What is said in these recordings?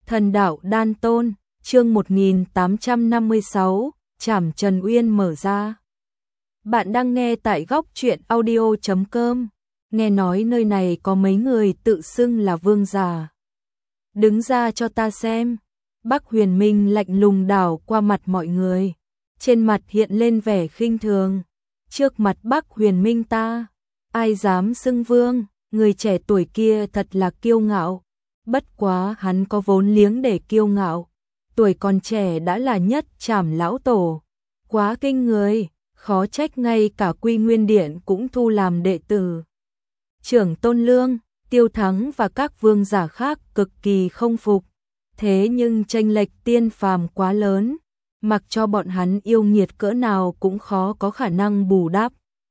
Thần đạo đan tôn, chương 1856, Trảm Trần Uyên mở ra. Bạn đang nghe tại góc truyện audio.com. Nghe nói nơi này có mấy người tự xưng là vương giả. Đứng ra cho ta xem. Bắc Huyền Minh lạnh lùng đảo qua mặt mọi người. Trên mặt hiện lên vẻ khinh thường. Trước mặt Bắc Huyền Minh ta, ai dám xưng vương, người trẻ tuổi kia thật là kiêu ngạo. Bất quá hắn có vốn liếng để kiêu ngạo, tuổi còn trẻ đã là nhất Trảm lão tổ, quá kinh người, khó trách ngay cả Quy Nguyên Điện cũng thu làm đệ tử. Trưởng Tôn Lương, Tiêu Thắng và các vương giả khác cực kỳ không phục, thế nhưng chênh lệch tiên phàm quá lớn, mặc cho bọn hắn yêu nghiệt cỡ nào cũng khó có khả năng bù đắp.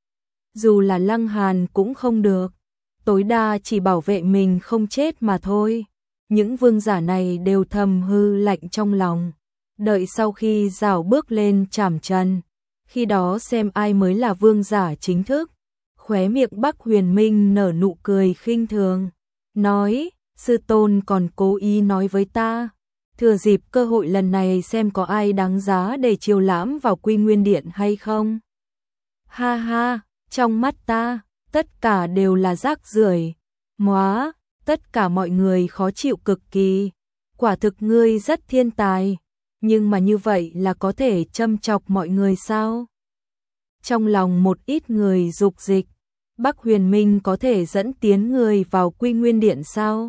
Dù là Lăng Hàn cũng không được, tối đa chỉ bảo vệ mình không chết mà thôi. Những vương giả này đều thầm hư lạnh trong lòng, đợi sau khi rảo bước lên Trảm Trần, khi đó xem ai mới là vương giả chính thức. Khóe miệng Bắc Huyền Minh nở nụ cười khinh thường, nói, sư tôn còn cố ý nói với ta, thừa dịp cơ hội lần này xem có ai đáng giá để chiêu lãm vào Quy Nguyên Điện hay không. Ha ha, trong mắt ta, tất cả đều là rác rưởi. Móa, tất cả mọi người khó chịu cực kỳ. Quả thực ngươi rất thiên tài, nhưng mà như vậy là có thể châm chọc mọi người sao? Trong lòng một ít người dục dịch, Bắc Huyền Minh có thể dẫn tiến người vào Quy Nguyên Điện sao?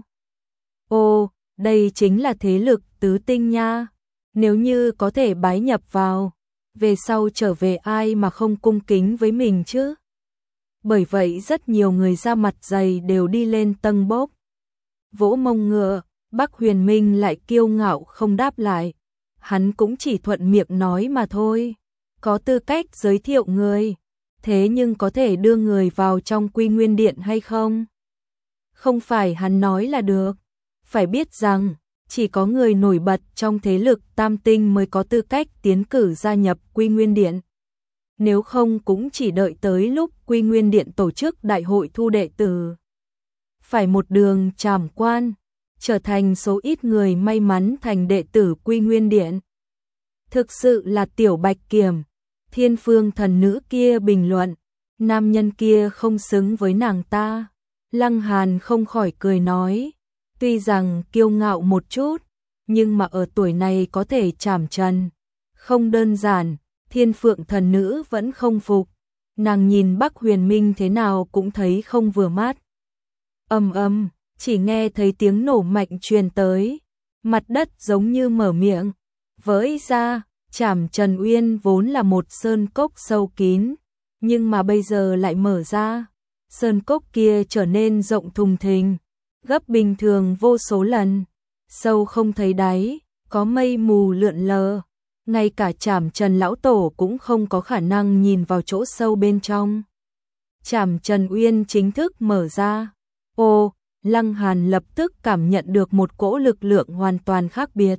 Ồ, đây chính là thế lực tứ tinh nha. Nếu như có thể bái nhập vào, về sau trở về ai mà không cung kính với mình chứ? Bởi vậy rất nhiều người da mặt dày đều đi lên tâng bốc. Vỗ mông ngựa, Bắc Huyền Minh lại kiêu ngạo không đáp lại. Hắn cũng chỉ thuận miệng nói mà thôi. Có tư cách giới thiệu người, thế nhưng có thể đưa người vào trong Quy Nguyên Điện hay không? Không phải hắn nói là được. Phải biết rằng, chỉ có người nổi bật trong thế lực tam tinh mới có tư cách tiến cử gia nhập Quy Nguyên Điện. Nếu không cũng chỉ đợi tới lúc Quy Nguyên Điện tổ chức đại hội thu đệ tử. Phải một đường trảm quan, trở thành số ít người may mắn thành đệ tử Quy Nguyên Điện. Thực sự là tiểu bạch kiểm, Thiên Phương thần nữ kia bình luận, nam nhân kia không xứng với nàng ta. Lăng Hàn không khỏi cười nói, tuy rằng kiêu ngạo một chút, nhưng mà ở tuổi này có thể Trảm Trần, không đơn giản. Thiên Phượng thần nữ vẫn không phục, nàng nhìn Bắc Huyền Minh thế nào cũng thấy không vừa mắt. Ầm ầm, chỉ nghe thấy tiếng nổ mạnh truyền tới, mặt đất giống như mở miệng, vỡ ra. Trảm Trần Uyên vốn là một sơn cốc sâu kín, nhưng mà bây giờ lại mở ra, sơn cốc kia trở nên rộng thùng thình, gấp bình thường vô số lần, sâu không thấy đáy, có mây mù lượn lờ. Ngay cả Trảm Trần lão tổ cũng không có khả năng nhìn vào chỗ sâu bên trong. Trảm Trần Uyên chính thức mở ra. Ô, Lăng Hàn lập tức cảm nhận được một cỗ lực lượng hoàn toàn khác biệt,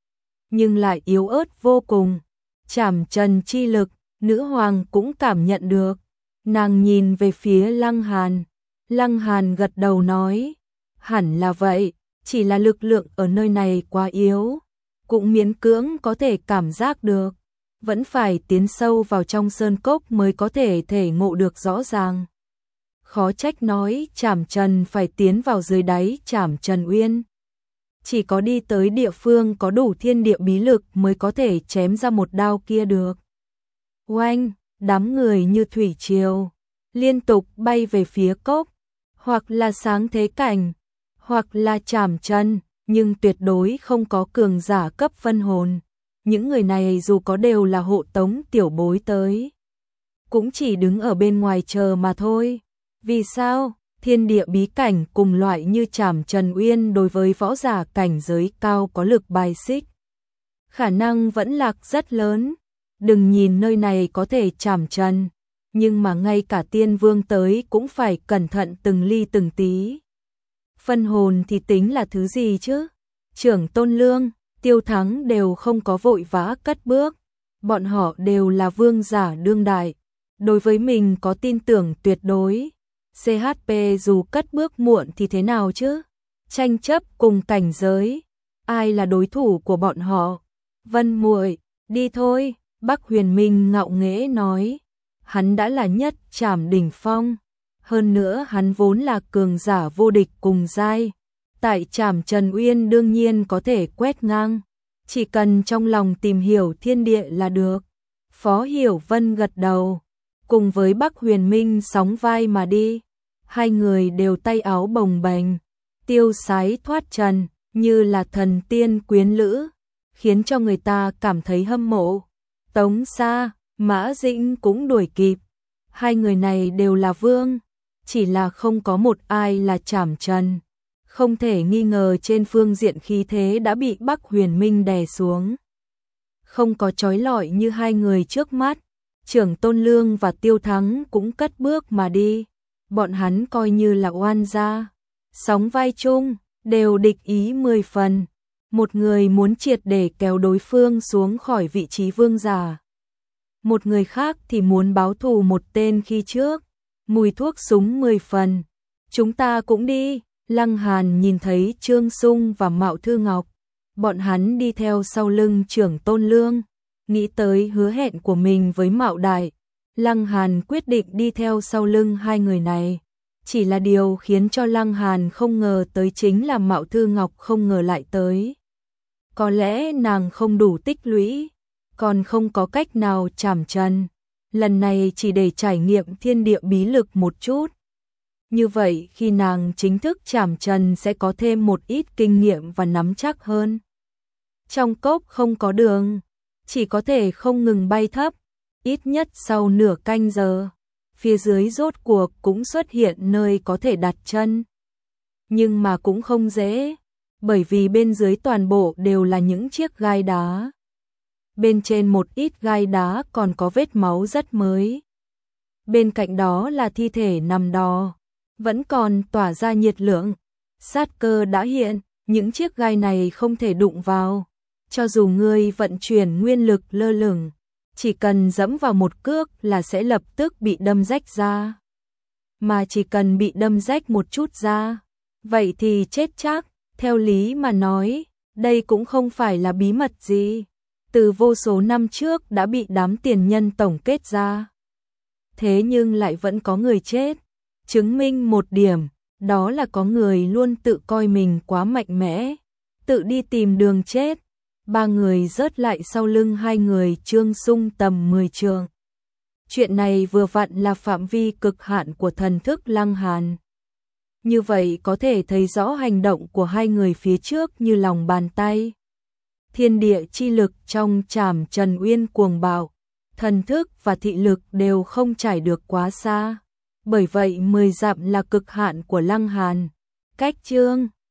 nhưng lại yếu ớt vô cùng. Trảm Trần chi lực, nữ hoàng cũng cảm nhận được. Nàng nhìn về phía Lăng Hàn. Lăng Hàn gật đầu nói, hẳn là vậy, chỉ là lực lượng ở nơi này quá yếu. Cũng miễn cưỡng có thể cảm giác được, vẫn phải tiến sâu vào trong sơn cốc mới có thể thể ngộ được rõ ràng. Khó trách nói Trảm Trần phải tiến vào dưới đáy Trảm Trần Uyên. Chỉ có đi tới địa phương có đủ thiên địa bí lực mới có thể chém ra một đao kia được. Oanh, đám người như thủy triều, liên tục bay về phía cốc, hoặc là sáng thế cảnh, hoặc là Trảm Trần. Nhưng tuyệt đối không có cường giả cấp phân hồn. Những người này dù có đều là hộ tống tiểu bối tới, cũng chỉ đứng ở bên ngoài chờ mà thôi. Vì sao? Thiên địa bí cảnh cùng loại như Trảm Trần Uyên đối với võ giả cảnh giới cao có lực bài xích. Khả năng vẫn lạc rất lớn. Đừng nhìn nơi này có thể Trảm Trần, nhưng mà ngay cả tiên vương tới cũng phải cẩn thận từng ly từng tí. Phân hồn thì tính là thứ gì chứ? Trưởng Tôn Lương, Tiêu Thắng đều không có vội vã cất bước. Bọn họ đều là vương giả đương đại. Đối với mình có tin tưởng tuyệt đối. CHP dù cất bước muộn thì thế nào chứ? Tranh chấp cùng cảnh giới. ai là đối thủ của bọn họ. Vân muội, đi thôi, Bắc Huyền Minh ngạo nghễ nói. Hắn đã là nhất trảm đỉnh phong, hơn nữa hắn vốn là cường giả vô địch cùng giai. Tại trảm Trần Uyên đương nhiên có thể quét ngang, chỉ cần trong lòng tìm hiểu thiên địa là được. Phó Hiểu Vân gật đầu, cùng với Bắc Huyền Minh sóng vai mà đi. Hai người đều tay áo bồng bềnh, tiêu sái thoát trần, như là thần tiên quyến lữ, khiến cho người ta cảm thấy hâm mộ. Tống Sa, Mã Dĩnh cũng đuổi kịp. Hai người này đều là vương, chỉ là không có một ai là trảm trần. Không thể nghi ngờ trên phương diện khí thế đã bị Bắc Huyền Minh đè xuống. Không có chói lọi như hai người trước mắt, Trưởng Tôn Lương và Tiêu Thắng cũng cất bước mà đi. Bọn hắn coi như là oan gia, sóng vai chung, đều địch ý 10 phần. Một người muốn triệt để kéo đối phương xuống khỏi vị trí vương giả. Một người khác thì muốn báo thù một tên khi trước. Mùi thuốc súng 10 phần. Chúng ta cũng đi. Lăng Hàn nhìn thấy Trương Sung và Mạo Thư Ngọc. Bọn hắn đi theo sau lưng Trưởng Tôn Lương. Nghĩ tới hứa hẹn của mình với Mạo Đại, Lăng Hàn quyết định đi theo sau lưng hai người này. Chỉ là điều khiến cho Lăng Hàn không ngờ tới chính là Mạo Thư Ngọc không ngờ lại tới. Có lẽ nàng không đủ tích lũy, còn không có cách nào trảm trần. Lần này chỉ để trải nghiệm thiên địa bí lực một chút. Như vậy khi nàng chính thức trảm trần sẽ có thêm một ít kinh nghiệm và nắm chắc hơn. Trong cốc không có đường, chỉ có thể không ngừng bay thấp. Ít nhất sau nửa canh giờ, phía dưới rốt cuộc cũng xuất hiện nơi có thể đặt chân. Nhưng mà cũng không dễ, bởi vì bên dưới toàn bộ đều là những chiếc gai đá. Bên trên một ít gai đá còn có vết máu rất mới. Bên cạnh đó là thi thể nằm đò, vẫn còn tỏa ra nhiệt lượng. Sát cơ đã hiện, những chiếc gai này không thể đụng vào. Cho dù ngươi vận chuyển nguyên lực lơ lửng, chỉ cần dẫm vào một cước là sẽ lập tức bị đâm rách ra. Mà chỉ cần bị đâm rách một chút ra, vậy thì chết chắc. Theo lý mà nói, đây cũng không phải là bí mật gì. Từ vô số năm trước đã bị đám tiền nhân tổng kết ra. Thế nhưng lại vẫn có người chết. Chứng minh một điểm, đó là có người luôn tự coi mình quá mạnh mẽ, tự đi tìm đường chết. Ba người rớt lại sau lưng hai người Trương Sung tầm 10 trượng. Chuyện này vừa vặn là phạm vi cực hạn của thần thức Lăng Hàn. Như vậy có thể thấy rõ hành động của hai người phía trước như lòng bàn tay. Thiên địa chi lực trong trảm Trần Uyên cuồng bạo, thần thức và thị lực đều không trải được quá xa. Bởi vậy 10 dặm là cực hạn của Lăng Hàn. Cách Trương